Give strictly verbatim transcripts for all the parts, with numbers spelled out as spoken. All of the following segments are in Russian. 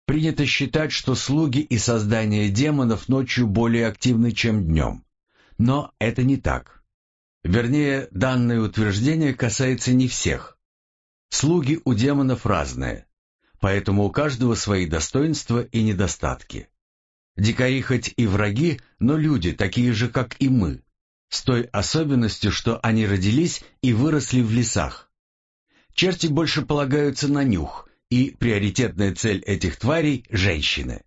Принято считать, что слуги и создания демонов ночью более активны, чем днем. Но это не так. Вернее, данное утверждение касается не всех. Слуги у демонов разные, поэтому у каждого свои достоинства и недостатки. Дикари хоть и враги, но люди, такие же, как и мы, с той особенностью, что они родились и выросли в лесах. Черти больше полагаются на нюх, и приоритетная цель этих тварей – женщины.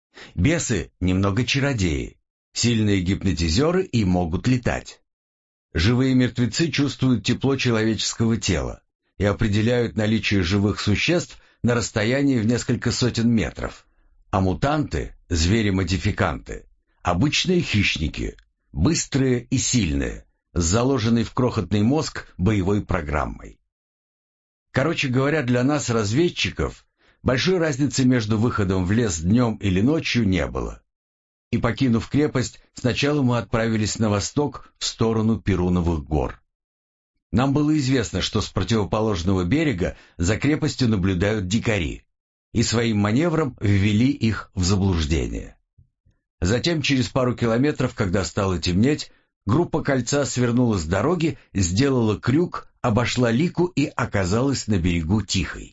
Бесы – немного чародеи, сильные гипнотизеры и могут летать. Живые мертвецы чувствуют тепло человеческого тела и определяют наличие живых существ на расстоянии в несколько сотен метров. А мутанты, звери-модификанты, обычные хищники, быстрые и сильные, с заложенной в крохотный мозг боевой программой. Короче говоря, для нас, разведчиков, большой разницы между выходом в лес днем или ночью не было. И покинув крепость, сначала мы отправились на восток в сторону Перуновых гор. Нам было известно, что с противоположного берега за крепостью наблюдают дикари, и своим маневром ввели их в заблуждение. Затем, через пару километров, когда стало темнеть, группа кольца свернула с дороги, сделала крюк, обошла Лику и оказалась на берегу Тихой.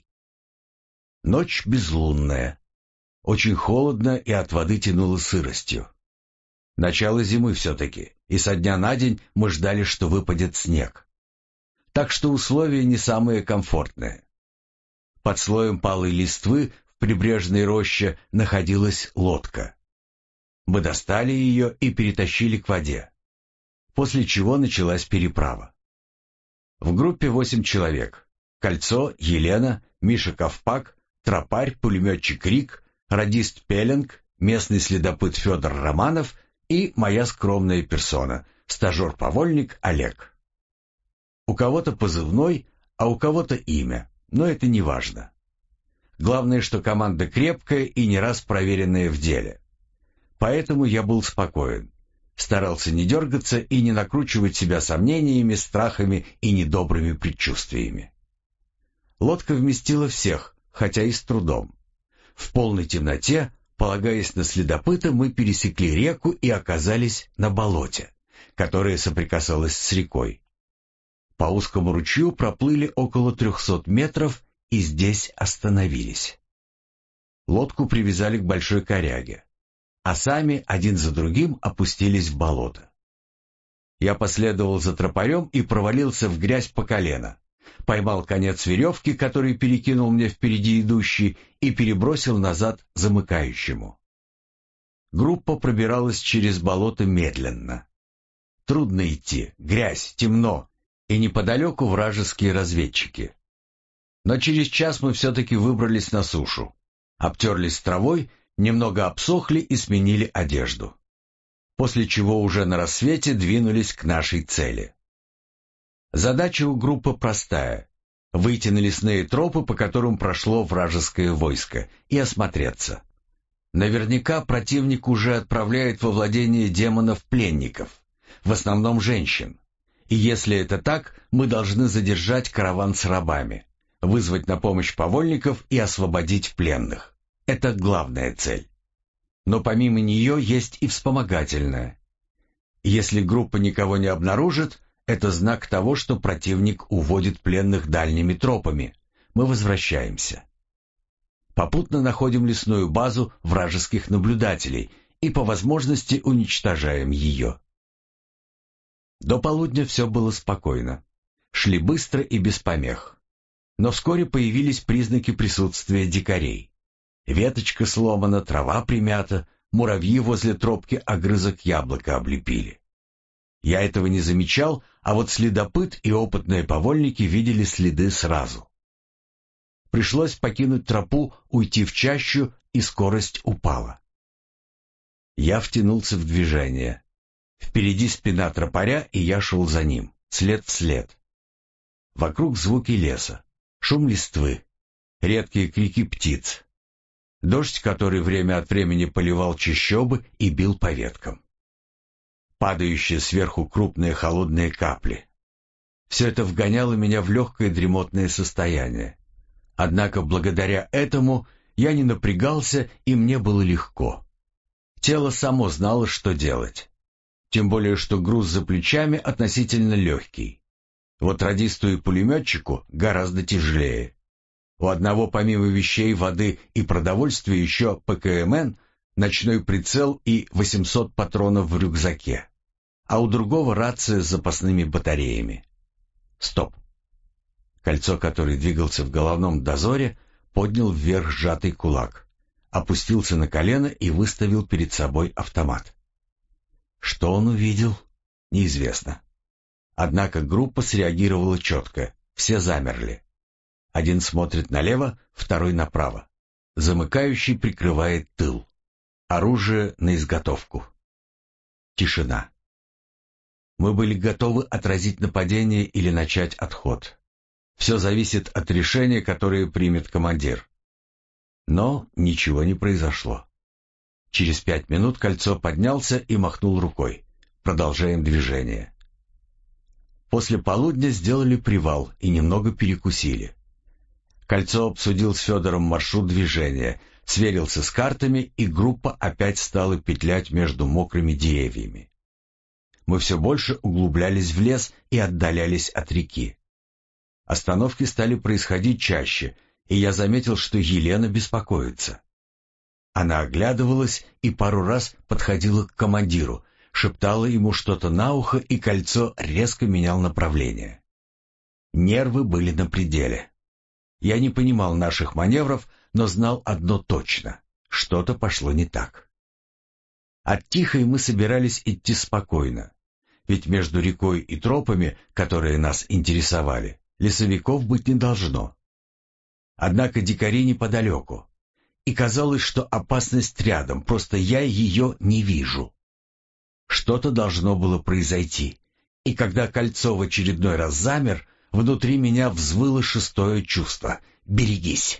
Ночь безлунная. Очень холодно и от воды тянуло сыростью. Начало зимы все-таки, и со дня на день мы ждали, что выпадет снег. Так что условия не самые комфортные. Под слоем палой листвы в прибрежной роще находилась лодка. Мы достали ее и перетащили к воде, после чего началась переправа. В группе восемь человек. Кольцо, Елена, Миша Ковпак, тропарь, пулеметчик Рик, радист Пеленг, местный следопыт Федор Романов и моя скромная персона, стажер-повольник Олег. У кого-то позывной, а у кого-то имя. Но это не важно. Главное, что команда крепкая и не раз проверенная в деле. Поэтому я был спокоен. Старался не дергаться и не накручивать себя сомнениями, страхами и недобрыми предчувствиями. Лодка вместила всех, хотя и с трудом. В полной темноте, полагаясь на следопыта, мы пересекли реку и оказались на болоте, которое соприкасалось с рекой. По узкому ручью проплыли около трехсот метров и здесь остановились. Лодку привязали к большой коряге, а сами один за другим опустились в болото. Я последовал за тропарем и провалился в грязь по колено, поймал конец веревки, который перекинул мне впереди идущий, и перебросил назад замыкающему. Группа пробиралась через болото медленно. Трудно идти, грязь, темно, и неподалеку вражеские разведчики. Но через час мы все-таки выбрались на сушу, обтерлись травой, немного обсохли и сменили одежду. После чего уже на рассвете двинулись к нашей цели. Задача у группы простая — выйти на лесные тропы, по которым прошло вражеское войско, и осмотреться. Наверняка противник уже отправляет во владение демонов пленников, в основном женщин. И если это так, мы должны задержать караван с рабами, вызвать на помощь повольников и освободить пленных. Это главная цель. Но помимо нее есть и вспомогательная. Если группа никого не обнаружит, это знак того, что противник уводит пленных дальними тропами. Мы возвращаемся. Попутно находим лесную базу вражеских наблюдателей и по возможности уничтожаем ее. До полудня все было спокойно. Шли быстро и без помех. Но вскоре появились признаки присутствия дикарей. Веточка сломана, трава примята, муравьи возле тропки огрызок яблока облепили. Я этого не замечал, а вот следопыт и опытные повольники видели следы сразу. Пришлось покинуть тропу, уйти в чащу, и скорость упала. Я втянулся в движение. Впереди спина тропаря, и я шел за ним, след в след. Вокруг звуки леса, шум листвы, редкие крики птиц. Дождь, который время от времени поливал чащобы и бил по веткам. Падающие сверху крупные холодные капли. Все это вгоняло меня в легкое дремотное состояние. Однако благодаря этому я не напрягался, и мне было легко. Тело само знало, что делать. Тем более, что груз за плечами относительно легкий. Вот радисту и пулеметчику гораздо тяжелее. У одного помимо вещей, воды и продовольствия еще ПКМН, ночной прицел и восемьсот патронов в рюкзаке. А у другого рация с запасными батареями. Стоп. Кольцо, который двигался в головном дозоре, поднял вверх сжатый кулак, опустился на колено и выставил перед собой автомат. Что он увидел, неизвестно. Однако группа среагировала четко, все замерли. Один смотрит налево, второй направо. Замыкающий прикрывает тыл. Оружие на изготовку. Тишина. Мы были готовы отразить нападение или начать отход. Все зависит от решения, которое примет командир. Но ничего не произошло. Через пять минут Кольцо поднялся и махнул рукой. Продолжаем движение. После полудня сделали привал и немного перекусили. Кольцо обсудил с Федором маршрут движения, сверился с картами, и группа опять стала петлять между мокрыми деревьями. Мы все больше углублялись в лес и отдалялись от реки. Остановки стали происходить чаще, и я заметил, что Елена беспокоится. Она оглядывалась и пару раз подходила к командиру, шептала ему что-то на ухо, и Кольцо резко менял направление. Нервы были на пределе. Я не понимал наших маневров, но знал одно точно — что-то пошло не так. От Тихой мы собирались идти спокойно, ведь между рекой и тропами, которые нас интересовали, лесовиков быть не должно. Однако дикари неподалеку, и казалось, что опасность рядом, просто я ее не вижу. Что-то должно было произойти, и когда Кольцо в очередной раз замер, внутри меня взвыло шестое чувство — «Берегись!».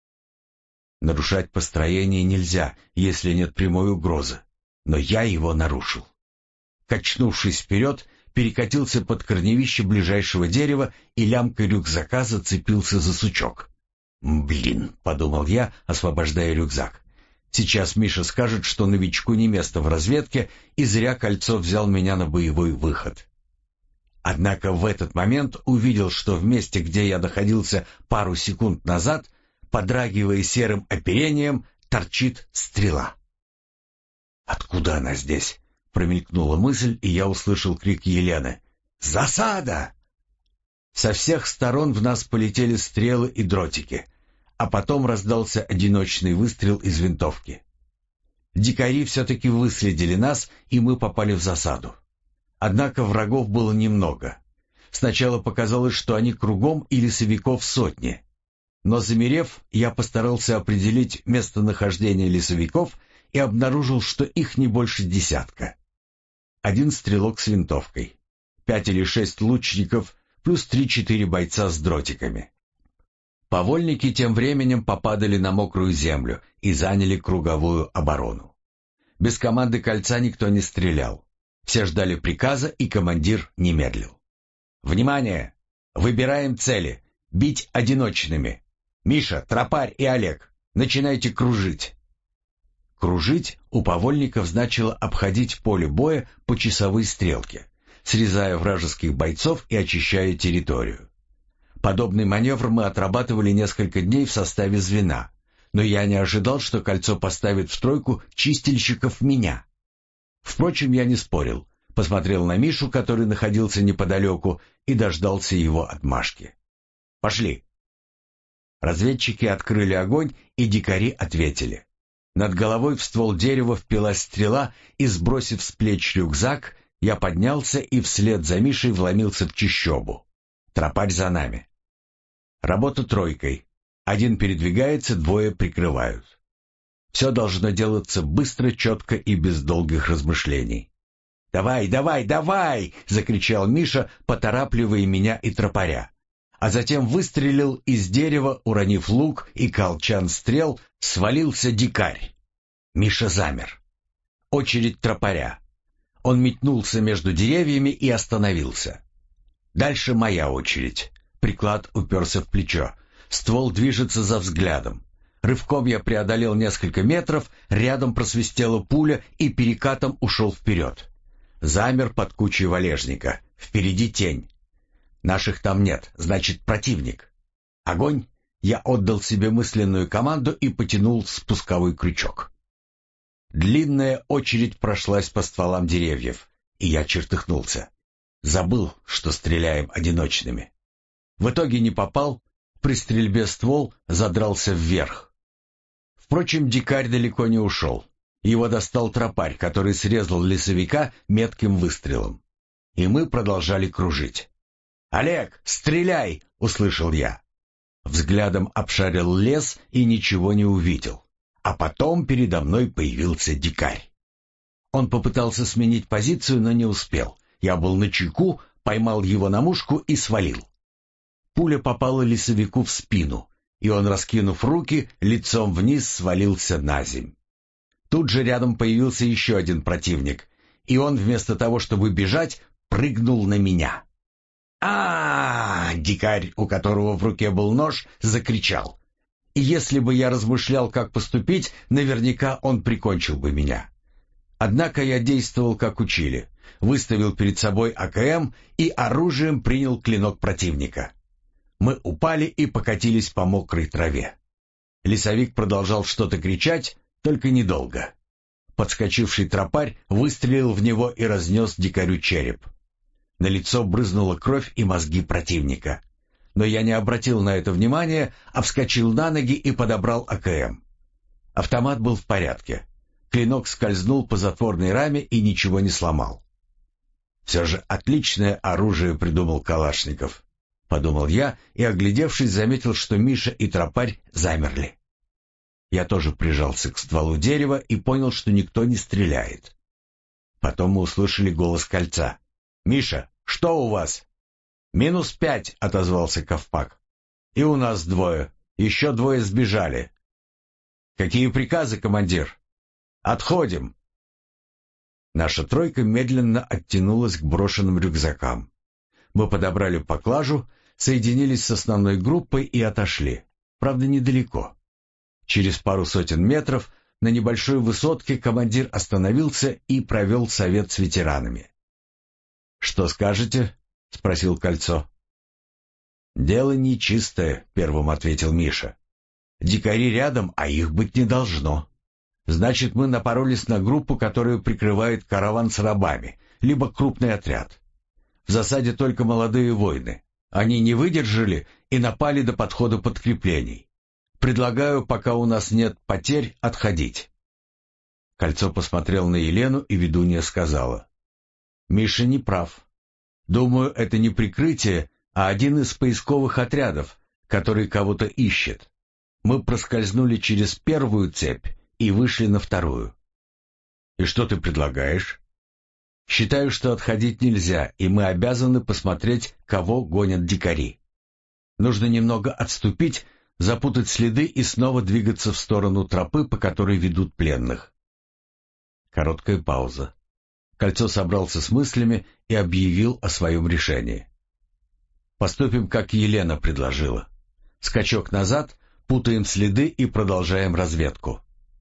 Нарушать построение нельзя, если нет прямой угрозы, но я его нарушил. Качнувшись вперед, перекатился под корневище ближайшего дерева и лямкой рюкзака зацепился за сучок. «Блин», — подумал я, освобождая рюкзак. «Сейчас Миша скажет, что новичку не место в разведке, и зря Кольцо взял меня на боевой выход». Однако в этот момент увидел, что в месте, где я находился пару секунд назад, подрагивая серым оперением, торчит стрела. «Откуда она здесь?» — промелькнула мысль, и я услышал крик Елены. «Засада!» Со всех сторон в нас полетели стрелы и дротики, а потом раздался одиночный выстрел из винтовки. Дикари все-таки выследили нас, и мы попали в засаду. Однако врагов было немного. Сначала показалось, что они кругом и лесовиков сотни. Но замерев, я постарался определить местонахождение лесовиков и обнаружил, что их не больше десятка. Один стрелок с винтовкой, пять или шесть лучников, плюс три-четыре бойца с дротиками. Повольники тем временем попадали на мокрую землю и заняли круговую оборону. Без команды Кольца никто не стрелял. Все ждали приказа, и командир не медлил. «Внимание! Выбираем цели. Бить одиночными. Миша, Тропарь и Олег, начинайте кружить». Кружить у повольников значило обходить поле боя по часовой стрелке, срезая вражеских бойцов и очищая территорию. Подобный маневр мы отрабатывали несколько дней в составе звена, но я не ожидал, что Кольцо поставит в тройку чистильщиков меня. Впрочем, я не спорил, посмотрел на Мишу, который находился неподалеку, и дождался его отмашки. «Пошли!» Разведчики открыли огонь, и дикари ответили. Над головой в ствол дерева впилась стрела, и, сбросив с плеч рюкзак, я поднялся и вслед за Мишей вломился в чащобу. Тропарь за нами. Работа тройкой. Один передвигается, двое прикрывают. Все должно делаться быстро, четко и без долгих размышлений. «Давай, давай, давай!» — закричал Миша, поторапливая меня и Тропаря. А затем выстрелил из дерева, уронив лук и колчан стрел, свалился дикарь. Миша замер. Очередь Тропаря. Он метнулся между деревьями и остановился. Дальше моя очередь. Приклад уперся в плечо. Ствол движется за взглядом. Рывком я преодолел несколько метров, рядом просвистела пуля и перекатом ушел вперед. Замер под кучей валежника. Впереди тень. Наших там нет, значит, противник. Огонь! Я отдал себе мысленную команду и потянул спусковой крючок. Длинная очередь прошлась по стволам деревьев, и я чертыхнулся. Забыл, что стреляем одиночными. В итоге не попал, при стрельбе ствол задрался вверх. Впрочем, дикарь далеко не ушел. Его достал тропарь, который срезал лесовика метким выстрелом. И мы продолжали кружить. «Олег, стреляй!» — услышал я. Взглядом обшарил лес и ничего не увидел. А потом передо мной появился дикарь. Он попытался сменить позицию, но не успел. Я был начеку, поймал его на мушку и свалил. Пуля попала лесовику в спину, и он, раскинув руки, лицом вниз свалился на земь. Тут же рядом появился еще один противник, и он вместо того, чтобы бежать, прыгнул на меня. а, -а, -а Дикарь, у которого в руке был нож, закричал. И если бы я размышлял, как поступить, наверняка он прикончил бы меня. Однако я действовал, как учили. Выставил перед собой А К М и оружием принял клинок противника. Мы упали и покатились по мокрой траве. Лесовик продолжал что-то кричать, только недолго. Подскочивший тропарь выстрелил в него и разнес дикарю череп. На лицо брызнула кровь и мозги противника. Но я не обратил на это внимания, а вскочил на ноги и подобрал А К М. Автомат был в порядке. Клинок скользнул по затворной раме и ничего не сломал. «Все же отличное оружие придумал Калашников», — подумал я и, оглядевшись, заметил, что Миша и тропарь замерли. Я тоже прижался к стволу дерева и понял, что никто не стреляет. Потом мы услышали голос Кольца. «Миша, что у вас?» «Минус пять», — отозвался Ковпак. «И у нас двое. Еще двое сбежали». «Какие приказы, командир?» «Отходим». Наша тройка медленно оттянулась к брошенным рюкзакам. Мы подобрали поклажу, соединились с основной группой и отошли. Правда, недалеко. Через пару сотен метров на небольшой высотке командир остановился и провел совет с ветеранами. «Что скажете?» — спросил Кольцо. «Дело нечистое», — первым ответил Миша. «Дикари рядом, а их быть не должно. Значит, мы напоролись на группу, которая прикрывает караван с рабами, либо крупный отряд. В засаде только молодые воины. Они не выдержали и напали до подхода подкреплений. Предлагаю, пока у нас нет потерь, отходить». Кольцо посмотрел на Елену, и ведунья сказала: «Миша не прав. Думаю, это не прикрытие, а один из поисковых отрядов, который кого-то ищет. Мы проскользнули через первую цепь и вышли на вторую». «И что ты предлагаешь?» «Считаю, что отходить нельзя, и мы обязаны посмотреть, кого гонят дикари. Нужно немного отступить, запутать следы и снова двигаться в сторону тропы, по которой ведут пленных». Короткая пауза. Кольцо собрался с мыслями и объявил о своем решении. «Поступим, как Елена предложила. Скачок назад, путаем следы и продолжаем разведку».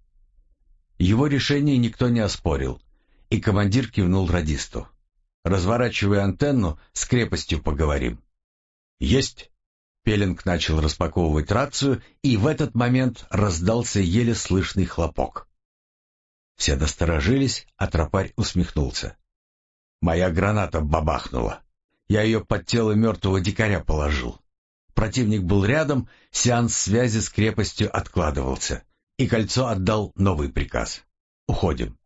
Его решение никто не оспорил, и командир кивнул радисту. «Разворачивай антенну, с крепостью поговорим». «Есть!» Пеленг начал распаковывать рацию, и в этот момент раздался еле слышный хлопок. Все насторожились, а тропарь усмехнулся. «Моя граната бабахнула. Я ее под тело мертвого дикаря положил. Противник был рядом, сеанс связи с крепостью откладывался, и Кольцо отдал новый приказ. Уходим».